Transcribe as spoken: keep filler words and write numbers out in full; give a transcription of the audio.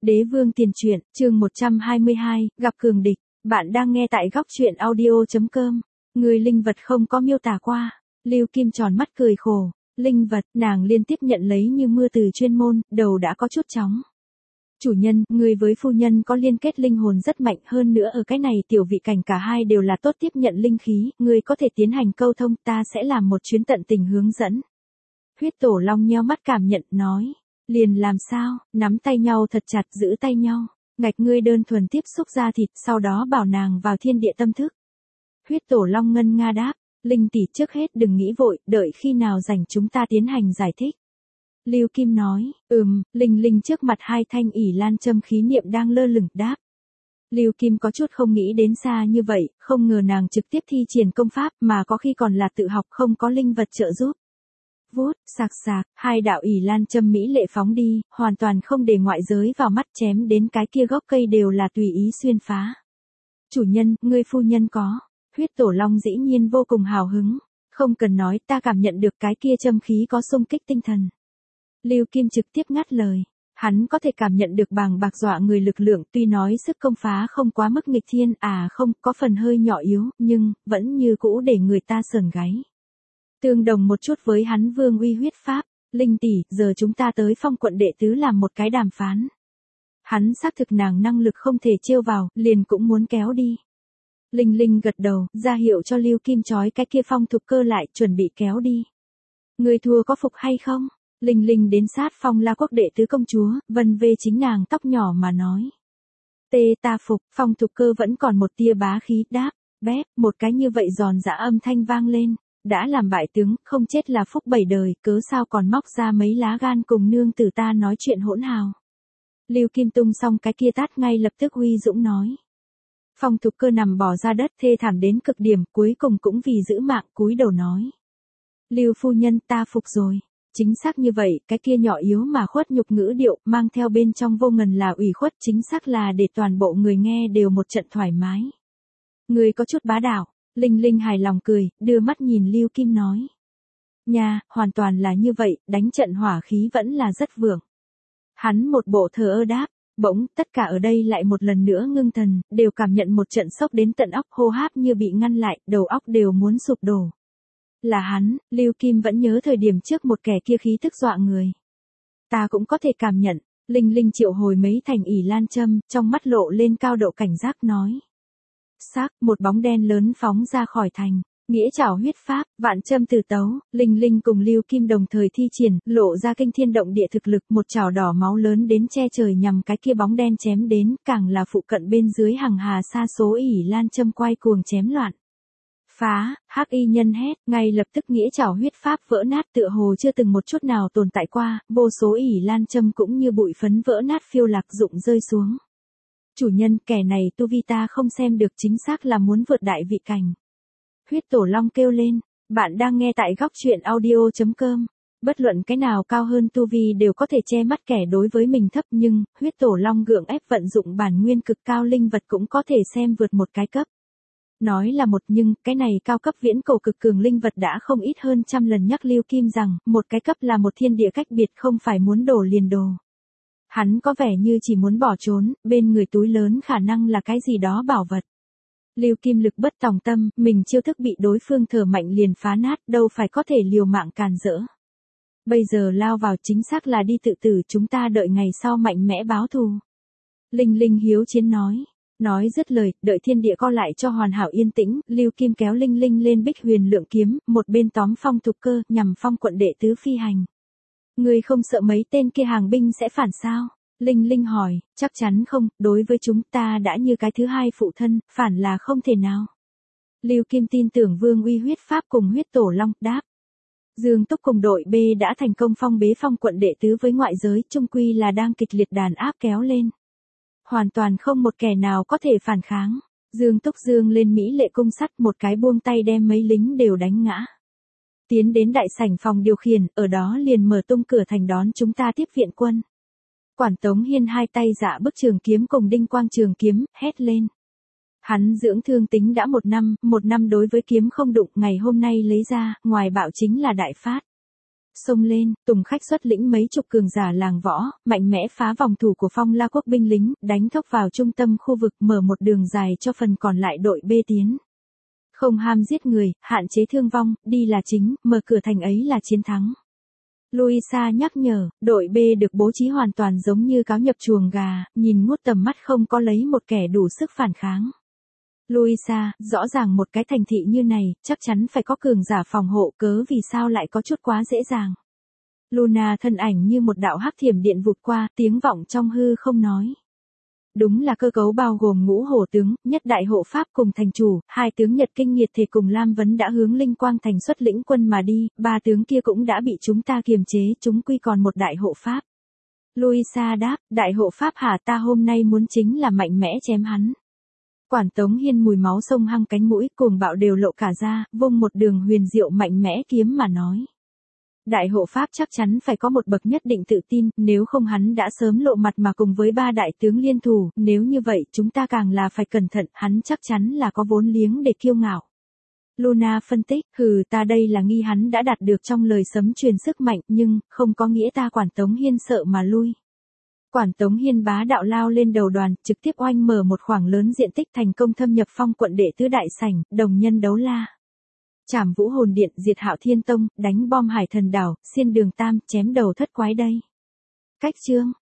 Đế vương tiền truyện, chương một trăm hai mươi hai, gặp cường địch. Bạn đang nghe tại góc truyện audio chấm com. Người linh vật không có miêu tả qua. Lưu Kim tròn mắt cười khổ. Linh vật, nàng liên tiếp nhận lấy như mưa từ chuyên môn, đầu đã có chút chóng. Chủ nhân, người với phu nhân có liên kết linh hồn rất mạnh, hơn nữa ở cái này tiểu vị cảnh cả hai đều là tốt tiếp nhận linh khí, người có thể tiến hành câu thông, ta sẽ làm một chuyến tận tình hướng dẫn. Huyết Tổ Long nheo mắt cảm nhận, nói. Liền làm sao, nắm tay nhau thật chặt, giữ tay nhau. Ngạch ngươi đơn thuần tiếp xúc ra thịt, sau đó bảo nàng vào thiên địa tâm thức. Huyết Tổ Long ngân nga đáp. Linh tỷ, trước hết đừng nghĩ vội, đợi khi nào rảnh chúng ta tiến hành giải thích. Lưu Kim nói, ừm, Linh Linh trước mặt hai thanh ỷ lan châm khí niệm đang lơ lửng đáp. Lưu Kim có chút không nghĩ đến xa như vậy, không ngờ nàng trực tiếp thi triển công pháp mà có khi còn là tự học, không có linh vật trợ giúp. Vút, sạc sạc, hai đạo ỷ lan châm mỹ lệ phóng đi, hoàn toàn không để ngoại giới vào mắt, chém đến cái kia gốc cây đều là tùy ý xuyên phá. Chủ nhân, ngươi phu nhân có. Huyết Tổ Long dĩ nhiên vô cùng hào hứng. Không cần nói, ta cảm nhận được cái kia châm khí có xung kích tinh thần. Lưu Kim trực tiếp ngắt lời. Hắn có thể cảm nhận được bàng bạc dọa người lực lượng, tuy nói sức công phá không quá mức nghịch thiên, à không, có phần hơi nhỏ yếu, nhưng, vẫn như cũ để người ta sởn gáy. Tương đồng một chút với hắn vương uy huyết pháp. Linh tỷ, giờ chúng ta tới Phong quận đệ tứ làm một cái đàm phán. Hắn xác thực nàng năng lực không thể trêu vào, liền cũng muốn kéo đi. Linh Linh gật đầu, ra hiệu cho Lưu Kim trói cái kia Phong Thục Cơ lại, chuẩn bị kéo đi. Người thua có phục hay không? Linh Linh đến sát Phong La Quốc đệ tứ công chúa, vân vê chính nàng tóc nhỏ mà nói. Tê ta phục, Phong Thục Cơ vẫn còn một tia bá khí, đáp, bép, một cái như vậy giòn giã âm thanh vang lên. Đã làm bại tướng, không chết là phúc bảy đời, cớ sao còn móc ra mấy lá gan cùng nương tử ta nói chuyện hỗn hào. Lưu Kim tung xong cái kia tát ngay lập tức huy dũng nói. Phong Thục Cơ nằm bò ra đất thê thảm đến cực điểm, cuối cùng cũng vì giữ mạng cúi đầu nói. Lưu phu nhân, ta phục rồi. Chính xác như vậy, cái kia nhỏ yếu mà khuất nhục ngữ điệu, mang theo bên trong vô ngần là ủy khuất, chính xác là để toàn bộ người nghe đều một trận thoải mái. Người có chút bá đạo. Linh Linh hài lòng cười, đưa mắt nhìn Lưu Kim nói. Nha, hoàn toàn là như vậy, đánh trận hỏa khí vẫn là rất vượng. Hắn một bộ thờ ơ đáp, bỗng, tất cả ở đây lại một lần nữa ngưng thần, đều cảm nhận một trận sốc đến tận óc, hô hấp như bị ngăn lại, đầu óc đều muốn sụp đổ. Là hắn, Lưu Kim vẫn nhớ thời điểm trước một kẻ kia khí tức dọa người. Ta cũng có thể cảm nhận, Linh Linh triệu hồi mấy thành ỷ lan châm, trong mắt lộ lên cao độ cảnh giác nói. Xác, một bóng đen lớn phóng ra khỏi thành, nghĩa trảo huyết pháp, vạn châm từ tấu, Linh Linh cùng Lưu Kim đồng thời thi triển, lộ ra kinh thiên động địa thực lực, một chảo đỏ máu lớn đến che trời nhằm cái kia bóng đen chém đến, càng là phụ cận bên dưới hàng hà sa số ỷ lan châm quay cuồng chém loạn. Phá, hắc y nhân hét, ngay lập tức nghĩa trảo huyết pháp vỡ nát, tựa hồ chưa từng một chút nào tồn tại qua, vô số ỷ lan châm cũng như bụi phấn vỡ nát phiêu lạc rụng rơi xuống. Chủ nhân, kẻ này tu vi ta không xem được, chính xác là muốn vượt đại vị cảnh. Huyết Tổ Long kêu lên, bạn đang nghe tại góc truyện audio chấm com. Bất luận cái nào cao hơn tu vi đều có thể che mắt kẻ đối với mình thấp, nhưng, Huyết Tổ Long gượng ép vận dụng bản nguyên cực cao linh vật cũng có thể xem vượt một cái cấp. Nói là một, nhưng, cái này cao cấp viễn cổ cực cường linh vật đã không ít hơn trăm lần nhắc Lưu Kim rằng, một cái cấp là một thiên địa cách biệt, không phải muốn đổ liền đổ. Hắn có vẻ như chỉ muốn bỏ trốn, bên người túi lớn khả năng là cái gì đó bảo vật. Lưu Kim lực bất tòng tâm, mình chiêu thức bị đối phương thở mạnh liền phá nát, đâu phải có thể liều mạng càn rỡ. Bây giờ lao vào chính xác là đi tự tử, chúng ta đợi ngày sau mạnh mẽ báo thù. Linh Linh hiếu chiến nói. Nói dứt lời, đợi thiên địa co lại cho hoàn hảo yên tĩnh, Lưu Kim kéo Linh Linh lên Bích Huyền Lượng kiếm, một bên tóm Phong Thục Cơ, nhằm Phong quận đệ tứ phi hành. Người không sợ mấy tên kia hàng binh sẽ phản sao? Linh Linh hỏi, chắc chắn không, đối với chúng ta đã như cái thứ hai phụ thân, phản là không thể nào. Lưu Kim tin tưởng vương uy huyết pháp cùng Huyết Tổ Long, đáp. Dương Túc cùng đội B đã thành công phong bế Phong quận đệ tứ với ngoại giới, chung quy là đang kịch liệt đàn áp kéo lên. Hoàn toàn không một kẻ nào có thể phản kháng. Dương Túc dương lên mỹ lệ cung sắt, một cái buông tay đem mấy lính đều đánh ngã. Tiến đến đại sảnh phòng điều khiển, ở đó liền mở tung cửa thành đón chúng ta tiếp viện quân. Quản Tống Hiên hai tay dạ bức trường kiếm cùng đinh quang trường kiếm, hét lên. Hắn dưỡng thương tính đã một năm, một năm đối với kiếm không đụng, ngày hôm nay lấy ra, ngoài bạo chính là đại phát. Xông lên, Tùng Khách xuất lĩnh mấy chục cường giả làng võ, mạnh mẽ phá vòng thủ của Phong La quốc binh lính, đánh thốc vào trung tâm khu vực, mở một đường dài cho phần còn lại đội B tiến. Không ham giết người, hạn chế thương vong, đi là chính, mở cửa thành ấy là chiến thắng. Louisa nhắc nhở, đội B được bố trí hoàn toàn giống như cáo nhập chuồng gà, nhìn ngút tầm mắt không có lấy một kẻ đủ sức phản kháng. Louisa, rõ ràng một cái thành thị như này, chắc chắn phải có cường giả phòng hộ, cớ vì sao lại có chút quá dễ dàng. Luna thân ảnh như một đạo hắc thiểm điện vụt qua, tiếng vọng trong hư không nói. Đúng là cơ cấu bao gồm ngũ hổ tướng, nhất đại hộ pháp cùng thành chủ, hai tướng Nhật Kinh Nghiệt Thể cùng Lam Vấn đã hướng Linh Quang thành xuất lĩnh quân mà đi, ba tướng kia cũng đã bị chúng ta kiềm chế, chúng quy còn một đại hộ pháp. Louisa đáp, đại hộ pháp hả, ta hôm nay muốn chính là mạnh mẽ chém hắn. Quản Tống Hiên mùi máu sông hăng cánh mũi, cuồng bạo đều lộ cả ra, vung một đường huyền diệu mạnh mẽ kiếm mà nói. Đại hộ pháp chắc chắn phải có một bậc nhất định tự tin, nếu không hắn đã sớm lộ mặt mà cùng với ba đại tướng liên thủ, nếu như vậy chúng ta càng là phải cẩn thận, hắn chắc chắn là có vốn liếng để kiêu ngạo. Luna phân tích, hừ, ta đây là nghi hắn đã đạt được trong lời sấm truyền sức mạnh, nhưng, không có nghĩa ta Quản Tống Hiên sợ mà lui. Quản Tống Hiên bá đạo lao lên đầu đoàn, trực tiếp oanh mở một khoảng lớn diện tích, thành công thâm nhập Phong quận đệ tứ đại sảnh, đồng nhân đấu la. Trảm Vũ Hồn Điện, diệt Hạo Thiên Tông, đánh bom Hải Thần Đảo, xiên đường Tam, chém đầu thất quái đây. Cách chương